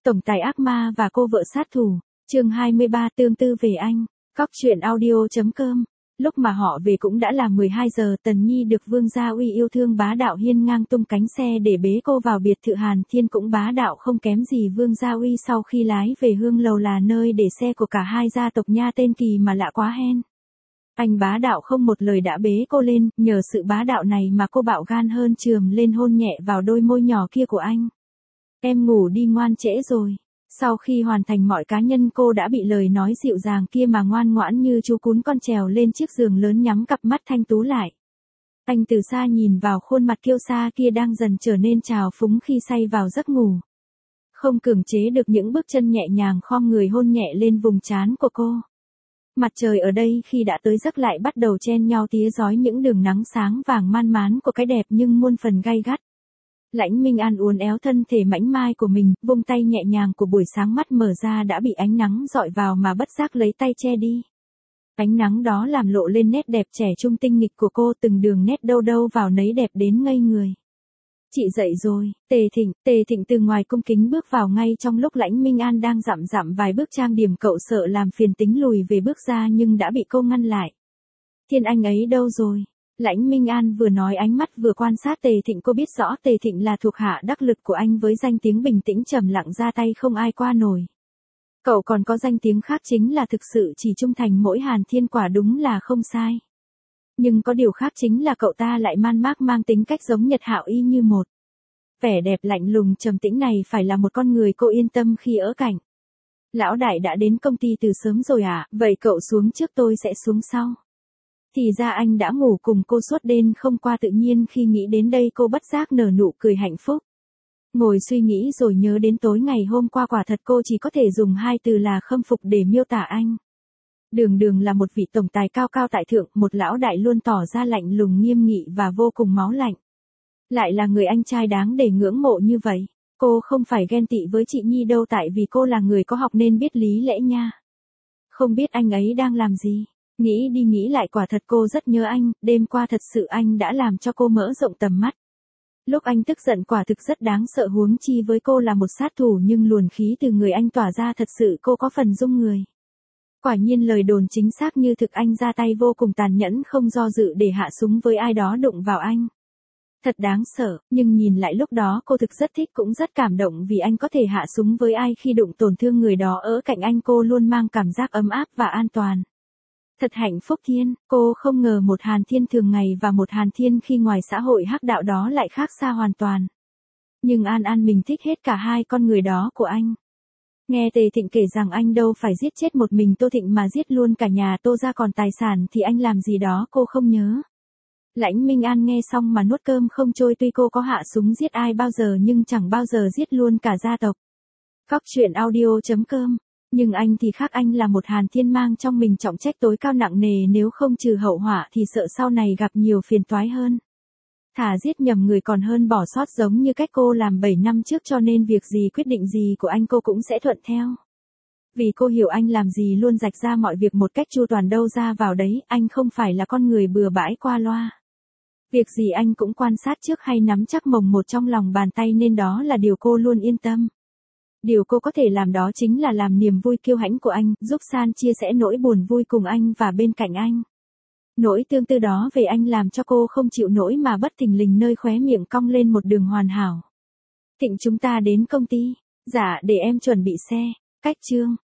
Tổng tài ác ma và cô vợ sát thủ, chương 23 tương tư về anh, Cóc truyện audio.com. Lúc mà họ về cũng đã là 12 giờ, Tần Nhi được Vương Gia Uy yêu thương bá đạo hiên ngang tung cánh xe để bế cô vào biệt thự. Hàn Thiên cũng bá đạo không kém gì Vương Gia Uy. Sau khi lái về Hương Lầu là nơi để xe của cả hai gia tộc nha, tên kỳ mà lạ quá hen. Anh bá đạo không một lời đã bế cô lên, nhờ sự bá đạo này mà cô bạo gan hơn chườm lên hôn nhẹ vào đôi môi nhỏ kia của anh. Em ngủ đi, ngoan, trễ rồi. Sau khi hoàn thành mọi cá nhân, cô đã bị lời nói dịu dàng kia mà ngoan ngoãn như chú cún con trèo lên chiếc giường lớn, nhắm cặp mắt thanh tú lại. Anh từ xa nhìn vào khuôn mặt kiêu sa kia đang dần trở nên trào phúng khi say vào giấc ngủ. Không cưỡng chế được những bước chân nhẹ nhàng khom người hôn nhẹ lên vùng trán của cô. Mặt trời ở đây khi đã tới giấc lại bắt đầu chen nhau tía rói những đường nắng sáng vàng man mán của cái đẹp nhưng muôn phần gay gắt. Lãnh Minh An uốn éo thân thể mảnh mai của mình, vung tay nhẹ nhàng của buổi sáng, mắt mở ra đã bị ánh nắng dọi vào mà bất giác lấy tay che đi. Ánh nắng đó làm lộ lên nét đẹp trẻ trung tinh nghịch của cô, từng đường nét đâu đâu vào nấy đẹp đến ngây người. Chị dậy rồi. Tề Thịnh từ ngoài cung kính bước vào ngay trong lúc Lãnh Minh An đang dặm vài bước trang điểm. Cậu sợ làm phiền tính lùi về bước ra nhưng đã bị cô ngăn lại. Thiên Anh ấy đâu rồi? Lãnh Minh An vừa nói ánh mắt vừa quan sát Tề Thịnh. Cô biết rõ Tề Thịnh là thuộc hạ đắc lực của anh với danh tiếng bình tĩnh trầm lặng ra tay không ai qua nổi. Cậu còn có danh tiếng khác chính là thực sự chỉ trung thành mỗi Hàn Thiên, quả đúng là không sai. Nhưng có điều khác chính là cậu ta lại man mác mang tính cách giống Nhật Hạo y như một. Vẻ đẹp lạnh lùng trầm tĩnh này phải là một con người cô yên tâm khi ở cạnh. Lão đại đã đến công ty từ sớm rồi à? Vậy cậu xuống trước, tôi sẽ xuống sau. Thì ra anh đã ngủ cùng cô suốt đêm không qua. Tự nhiên khi nghĩ đến đây cô bất giác nở nụ cười hạnh phúc. Ngồi suy nghĩ rồi nhớ đến tối ngày hôm qua, quả thật cô chỉ có thể dùng hai từ là khâm phục để miêu tả anh. Đường là một vị tổng tài cao cao tại thượng, một lão đại luôn tỏ ra lạnh lùng nghiêm nghị và vô cùng máu lạnh. Lại là người anh trai đáng để ngưỡng mộ như vậy. Cô không phải ghen tị với chị Nhi đâu, tại vì cô là người có học nên biết lý lẽ nha. Không biết anh ấy đang làm gì. Nghĩ đi nghĩ lại quả thật cô rất nhớ anh, đêm qua thật sự anh đã làm cho cô mở rộng tầm mắt. Lúc anh tức giận quả thực rất đáng sợ, huống chi với cô là một sát thủ, nhưng luồng khí từ người anh tỏa ra thật sự cô có phần rung người. Quả nhiên lời đồn chính xác như thực, anh ra tay vô cùng tàn nhẫn, không do dự để hạ súng với ai đó đụng vào anh. Thật đáng sợ, nhưng nhìn lại lúc đó cô thực rất thích cũng rất cảm động vì anh có thể hạ súng với ai khi đụng tổn thương người đó ở cạnh anh. Cô luôn mang cảm giác ấm áp và an toàn. Thật hạnh phúc thiên, cô không ngờ một Hàn Thiên thường ngày và một Hàn Thiên khi ngoài xã hội hắc đạo đó lại khác xa hoàn toàn. Nhưng An mình thích hết cả hai con người đó của anh. Nghe Tề Thịnh kể rằng anh đâu phải giết chết một mình Tô Thịnh mà giết luôn cả nhà Tô ra, còn tài sản thì anh làm gì đó cô không nhớ. Lãnh Minh An nghe xong mà nuốt cơm không trôi, tuy cô có hạ súng giết ai bao giờ nhưng chẳng bao giờ giết luôn cả gia tộc. Cóc truyện audio.com. Nhưng anh thì khác, anh là một Hàn Thiên mang trong mình trọng trách tối cao nặng nề, nếu không trừ hậu họa thì sợ sau này gặp nhiều phiền toái hơn. Thà giết nhầm người còn hơn bỏ sót, giống như cách cô làm 7 năm trước, cho nên việc gì quyết định gì của anh cô cũng sẽ thuận theo. Vì cô hiểu anh làm gì luôn rạch ra mọi việc một cách chu toàn, đâu ra vào đấy, anh không phải là con người bừa bãi qua loa. Việc gì anh cũng quan sát trước hay nắm chắc mồng một trong lòng bàn tay, nên đó là điều cô luôn yên tâm. Điều cô có thể làm đó chính là làm niềm vui kiêu hãnh của anh, giúp san chia sẻ nỗi buồn vui cùng anh và bên cạnh anh. Nỗi tương tư đó về anh làm cho cô không chịu nổi mà bất thình lình nơi khóe miệng cong lên một đường hoàn hảo. Thịnh, chúng ta đến công ty. Dạ, để em chuẩn bị xe. Cách chương.